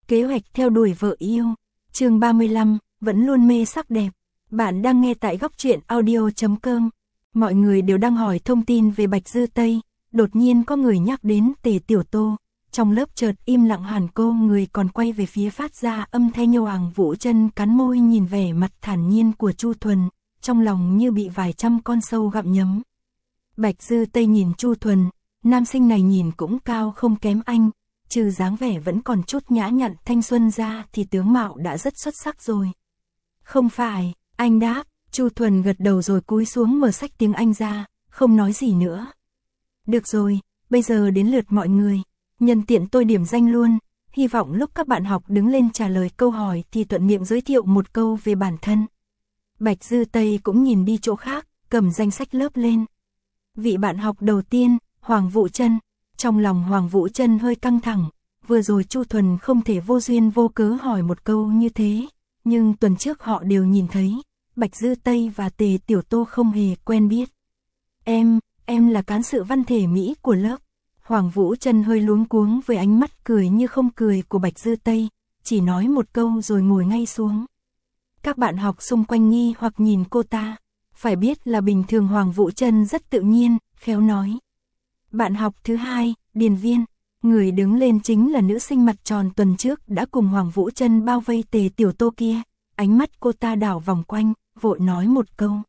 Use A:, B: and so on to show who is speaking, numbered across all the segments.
A: Kế hoạch theo đuổi vợ yêu. Chương 35, vẫn luôn mê sắc đẹp. Bạn đang nghe tại góc truyện audio.com. Mọi người đều đang hỏi thông tin về Bạch Dư Tây, đột nhiên có người nhắc đến Tề Tiểu Tô. Trong lớp chợt im lặng hẳn, cô người còn quay về phía phát ra âm thanh nhô. Hoàng Vũ Chân cắn môi nhìn vẻ mặt thản nhiên của Chu Thuần, trong lòng như bị vài trăm con sâu gặm nhấm. Bạch Dư Tây nhìn Chu Thuần, nam sinh này nhìn cũng cao không kém anh, trừ dáng vẻ vẫn còn chút nhã nhặn thanh xuân ra thì tướng mạo đã rất xuất sắc rồi. Không phải, anh đáp. Chu Thuần gật đầu rồi cúi xuống mở sách tiếng Anh ra, không nói gì nữa. Được rồi, bây giờ đến lượt mọi người. Nhân tiện tôi điểm danh luôn, hy vọng lúc các bạn học đứng lên trả lời câu hỏi thì thuận miệng giới thiệu một câu về bản thân. Bạch Dư Tây cũng nhìn đi chỗ khác, cầm danh sách lớp lên. Vị bạn học đầu tiên, Hoàng Vũ Chân. Trong lòng Hoàng Vũ Chân hơi căng thẳng, vừa rồi Chu Thuần không thể vô duyên vô cớ hỏi một câu như thế, nhưng tuần trước họ đều nhìn thấy, Bạch Dư Tây và Tề Tiểu Tô không hề quen biết. Em là cán sự văn thể Mỹ của lớp. Hoàng Vũ Chân hơi luống cuống với ánh mắt cười như không cười của Bạch Dư Tây, chỉ nói một câu rồi ngồi ngay xuống. Các bạn học xung quanh nghi hoặc nhìn cô ta, phải biết là bình thường Hoàng Vũ Chân rất tự nhiên, khéo nói. Bạn học thứ hai, Điền Viên. Người đứng lên chính là nữ sinh mặt tròn tuần trước đã cùng Hoàng Vũ Chân bao vây Tề Tiểu Tô kia. Ánh mắt cô ta đảo vòng quanh, vội nói một câu.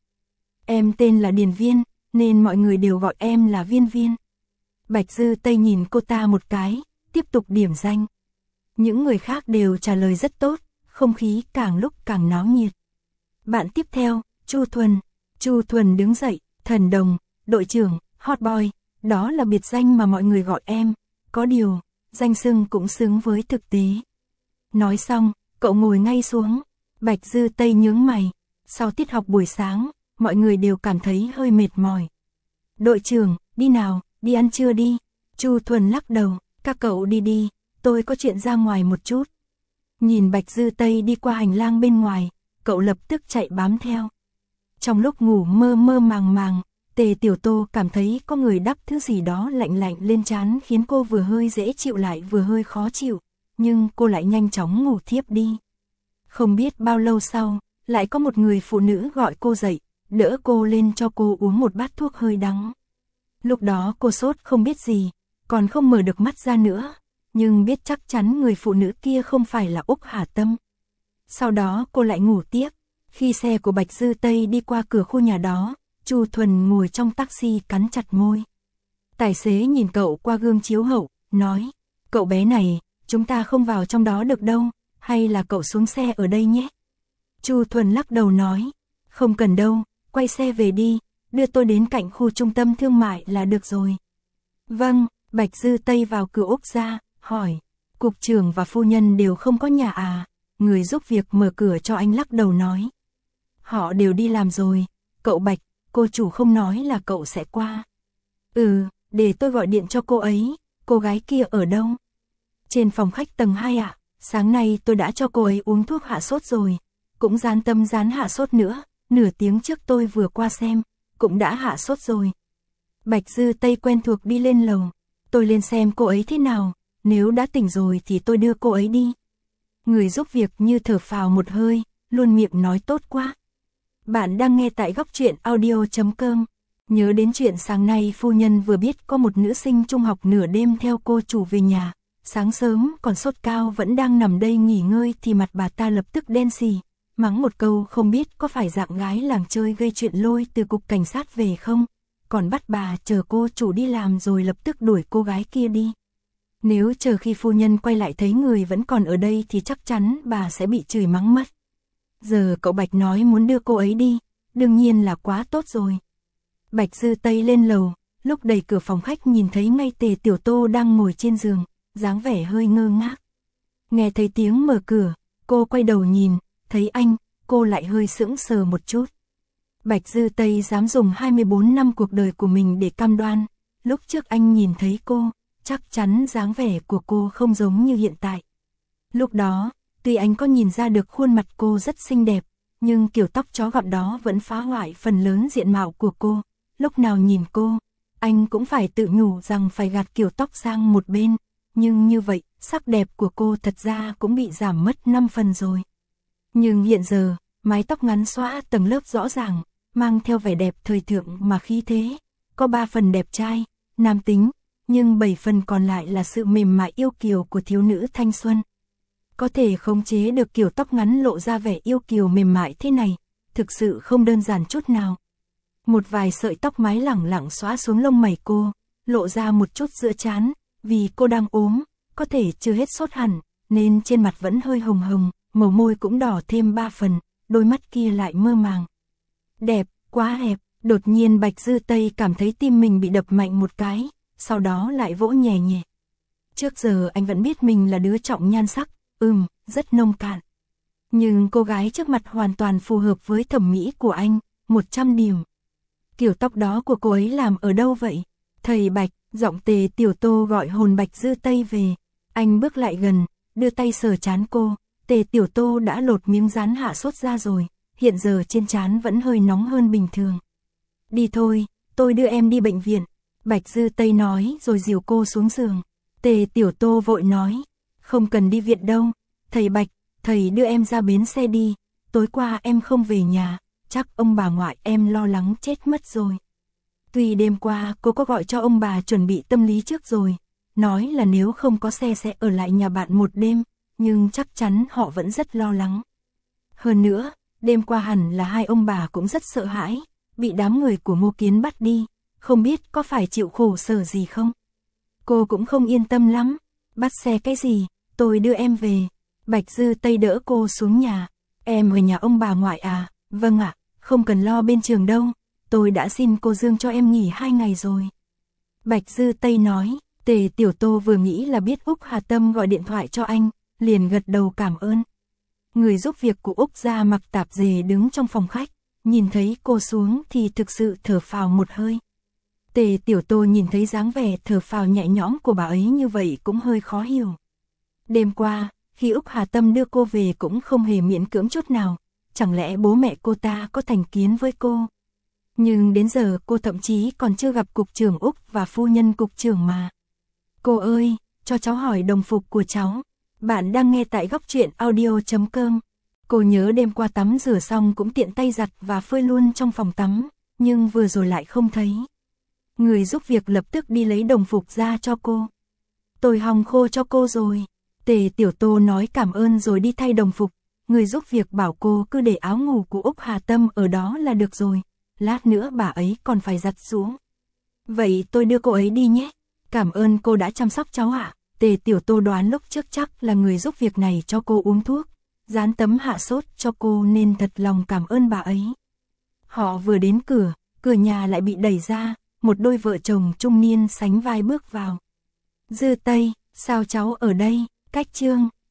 A: Em tên là Điền Viên, nên mọi người đều gọi em là Viên Viên. Bạch Dư Tây nhìn cô ta một cái, tiếp tục điểm danh. Những người khác đều trả lời rất tốt, không khí càng lúc càng náo nhiệt. Bạn tiếp theo, Chu Thuần. Chu Thuần đứng dậy, thần đồng, đội trưởng, hot boy, đó là biệt danh mà mọi người gọi em. Có điều, danh xưng cũng xứng với thực tế. Nói xong, cậu ngồi ngay xuống. Bạch Dư Tây nhướng mày. Sau tiết học buổi sáng, mọi người đều cảm thấy hơi mệt mỏi. Đội trưởng, đi nào, đi ăn trưa đi. Chu Thuần lắc đầu, các cậu đi đi, tôi có chuyện ra ngoài một chút. Nhìn Bạch Dư Tây đi qua hành lang bên ngoài, cậu lập tức chạy bám theo. Trong lúc ngủ mơ mơ màng màng, Tề Tiểu Tô cảm thấy có người đắp thứ gì đó lạnh lạnh lên trán, khiến cô vừa hơi dễ chịu lại vừa hơi khó chịu, nhưng cô lại nhanh chóng ngủ thiếp đi. Không biết bao lâu sau, lại có một người phụ nữ gọi cô dậy, đỡ cô lên cho cô uống một bát thuốc hơi đắng. Lúc đó cô sốt không biết gì, còn không mở được mắt ra nữa, nhưng biết chắc chắn người phụ nữ kia không phải là Úc Hà Tâm. Sau đó cô lại ngủ tiếp. Khi xe của Bạch Dư Tây đi qua cửa khu nhà đó, Chu Thuần ngồi trong taxi cắn chặt môi. Tài xế nhìn cậu qua gương chiếu hậu, nói, cậu bé này, chúng ta không vào trong đó được đâu, hay là cậu xuống xe ở đây nhé. Chu Thuần lắc đầu nói, không cần đâu, quay xe về đi, đưa tôi đến cạnh khu trung tâm thương mại là được rồi. Vâng. Bạch Dư Tây vào cửa Úc ra, hỏi, cục trưởng và phu nhân đều không có nhà à? Người giúp việc mở cửa cho anh lắc đầu nói, họ đều đi làm rồi. Cậu Bạch, cô chủ không nói là cậu sẽ qua. Để tôi gọi điện cho cô ấy. Cô gái kia ở đâu? Trên phòng khách tầng 2 ạ. Sáng nay tôi đã cho cô ấy uống thuốc hạ sốt rồi, cũng dán tâm dán hạ sốt nữa, nửa tiếng trước tôi vừa qua xem, cũng đã hạ sốt rồi. Bạch Dư Tây quen thuộc đi lên lầu. Tôi lên xem cô ấy thế nào, nếu đã tỉnh rồi thì tôi đưa cô ấy đi. Người giúp việc như thở phào một hơi, luôn miệng nói tốt quá. Bạn đang nghe tại góc truyện audio.com. Nhớ đến chuyện sáng nay phu nhân vừa biết có một nữ sinh trung học nửa đêm theo cô chủ về nhà. Sáng sớm còn sốt cao vẫn đang nằm đây nghỉ ngơi thì mặt bà ta lập tức đen xì. Mắng một câu không biết có phải dạng gái làng chơi gây chuyện lôi từ cục cảnh sát về không. Còn bắt bà chờ cô chủ đi làm rồi lập tức đuổi cô gái kia đi. Nếu chờ khi phu nhân quay lại thấy người vẫn còn ở đây thì chắc chắn bà sẽ bị chửi mắng mất. Giờ cậu Bạch nói muốn đưa cô ấy đi, đương nhiên là quá tốt rồi. Bạch Dư Tây lên lầu, lúc đẩy cửa phòng khách nhìn thấy ngay Tề Tiểu Tô đang ngồi trên giường, dáng vẻ hơi ngơ ngác. Nghe thấy tiếng mở cửa, cô quay đầu nhìn, thấy anh, cô lại hơi sững sờ một chút. Bạch Dư Tây dám dùng 24 năm cuộc đời của mình để cam đoan, lúc trước anh nhìn thấy cô, chắc chắn dáng vẻ của cô không giống như hiện tại. Lúc đó, tuy anh có nhìn ra được khuôn mặt cô rất xinh đẹp, nhưng kiểu tóc chó gặm đó vẫn phá hoại phần lớn diện mạo của cô. Lúc nào nhìn cô, anh cũng phải tự nhủ rằng phải gạt kiểu tóc sang một bên, nhưng như vậy sắc đẹp của cô thật ra cũng bị giảm mất 5 phần rồi. Nhưng hiện giờ, mái tóc ngắn xõa tầng lớp rõ ràng, mang theo vẻ đẹp thời thượng mà khí thế, có 3 phần đẹp trai, nam tính, nhưng 7 phần còn lại là sự mềm mại yêu kiều của thiếu nữ thanh xuân. Có thể khống chế được kiểu tóc ngắn lộ ra vẻ yêu kiều mềm mại thế này, thực sự không đơn giản chút nào. Một vài sợi tóc mái lẳng lặng xõa xuống lông mày cô, lộ ra một chút giữa trán, vì cô đang ốm, có thể chưa hết sốt hẳn, nên trên mặt vẫn hơi hồng hồng, màu môi cũng đỏ thêm 3 phần, đôi mắt kia lại mơ màng. Đẹp, quá đẹp, đột nhiên Bạch Dư Tây cảm thấy tim mình bị đập mạnh một cái, sau đó lại vỗ nhẹ nhẹ. Trước giờ anh vẫn biết mình là đứa trọng nhan sắc, rất nông cạn. Nhưng cô gái trước mặt hoàn toàn phù hợp với thẩm mỹ của anh, 100 điểm. Kiểu tóc đó của cô ấy làm ở đâu vậy? Thầy Bạch, giọng Tề Tiểu Tô gọi hồn Bạch Dư Tây về. Anh bước lại gần, đưa tay sờ trán cô. Tề Tiểu Tô đã lột miếng dán hạ sốt ra rồi, hiện giờ trên trán vẫn hơi nóng hơn bình thường. Đi thôi, tôi đưa em đi bệnh viện. Bạch Dư Tây nói rồi dìu cô xuống giường. Tề Tiểu Tô vội nói, không cần đi viện đâu. Thầy Bạch, thầy đưa em ra bến xe đi. Tối qua em không về nhà, chắc ông bà ngoại em lo lắng chết mất rồi. Tuy đêm qua cô có gọi cho ông bà chuẩn bị tâm lý trước rồi, nói là nếu không có xe sẽ ở lại nhà bạn một đêm, nhưng chắc chắn họ vẫn rất lo lắng. Hơn nữa, đêm qua hẳn là hai ông bà cũng rất sợ hãi, bị đám người của Ngô Kiến bắt đi, không biết có phải chịu khổ sở gì không. Cô cũng không yên tâm lắm, bắt xe cái gì, tôi đưa em về. Bạch Dư Tây đỡ cô xuống nhà. Em ở nhà ông bà ngoại à? Vâng ạ, không cần lo bên trường đâu, tôi đã xin cô Dương cho em nghỉ 2 ngày rồi. Bạch Dư Tây nói. Tề Tiểu Tô vừa nghĩ là biết Úc Hà Tâm gọi điện thoại cho anh, liền gật đầu cảm ơn. Người giúp việc của Úc gia mặc tạp dề đứng trong phòng khách, nhìn thấy cô xuống thì thực sự thở phào một hơi. Tề Tiểu Tô nhìn thấy dáng vẻ thở phào nhẹ nhõm của bà ấy như vậy cũng hơi khó hiểu. Đêm qua, khi Úc Hà Tâm đưa cô về cũng không hề miễn cưỡng chút nào, chẳng lẽ bố mẹ cô ta có thành kiến với cô? Nhưng đến giờ cô thậm chí còn chưa gặp cục trưởng Úc và phu nhân cục trưởng mà. Cô ơi, cho cháu hỏi đồng phục của cháu. Bạn đang nghe tại góc truyện audio.com. Cô nhớ đêm qua tắm rửa xong cũng tiện tay giặt và phơi luôn trong phòng tắm, nhưng vừa rồi lại không thấy. Người giúp việc lập tức đi lấy đồng phục ra cho cô. Tôi hong khô cho cô rồi. Tề Tiểu Tô nói cảm ơn rồi đi thay đồng phục. Người giúp việc bảo cô cứ để áo ngủ của Úc Hà Tâm ở đó là được rồi. Lát nữa bà ấy còn phải giặt xuống. Vậy tôi đưa cô ấy đi nhé. Cảm ơn cô đã chăm sóc cháu ạ. Tề Tiểu Tô đoán lúc trước chắc là người giúp việc này cho cô uống thuốc, dán tấm hạ sốt cho cô nên thật lòng cảm ơn bà ấy. Họ vừa đến cửa nhà lại bị đẩy ra, một đôi vợ chồng trung niên sánh vai bước vào. Dư Tây, sao cháu ở đây? Cách Trương,